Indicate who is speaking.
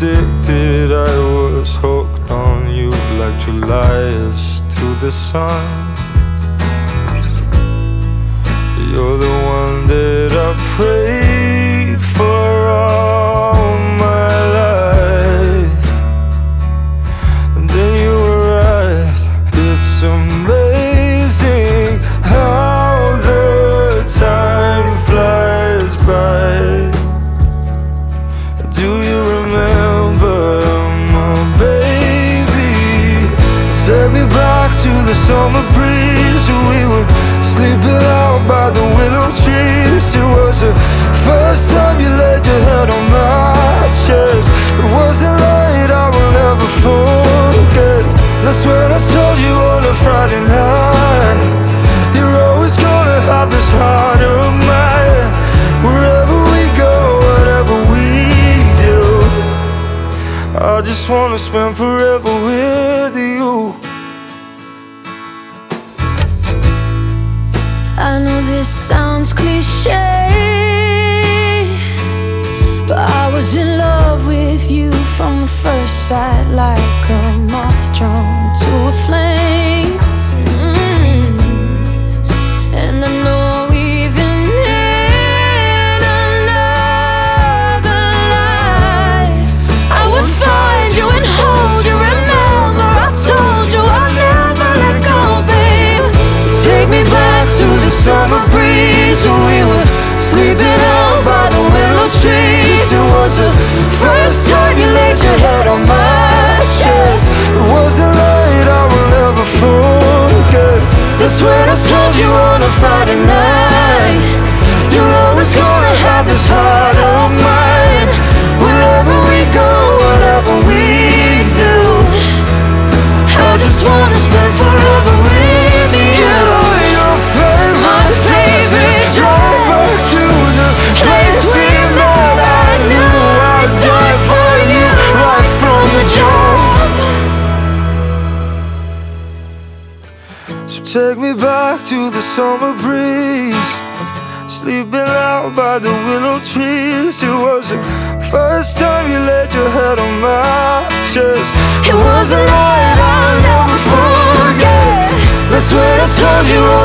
Speaker 1: addicted, I was hooked on you like July is to the sun. You're the one that I prayed for all my life, and then you arrived. It's amazing how the time flies by. Do you remember, my baby? Take me back to the summer breeze. We were sleeping out by the willow trees. It was the first time you laid your head on my chest. It was a night I will never forget. That's when I told you on a Friday night, you're always gonna have this heart of mine. Wherever we go, whatever we do, I just wanna spend forever with you.
Speaker 2: I know this sounds cliche, but I was in love with you from the first sight, like a moth drawn to a flame. And I know even in another life I would find you and hold you. Remember, I told you I'd never let go, babe. Take me back to the summer breeze when we were sleeping out by the willow trees. It was the first time you laid your head on my chest.
Speaker 1: It was a night I will never forget.
Speaker 2: That's when I told you on a Friday night, you're always gonna have this heart of mine. Wherever we go, whatever we do, I just wanna spend forever with you. My favorite drive us
Speaker 1: to the
Speaker 2: place we met. I knew I'd die for you right from the jump.
Speaker 1: So take me back to the summer breeze, sleeping out by the willow trees. It was the first time you laid your head on my chest.
Speaker 2: It was a night I'll never forget.
Speaker 1: That's when I told you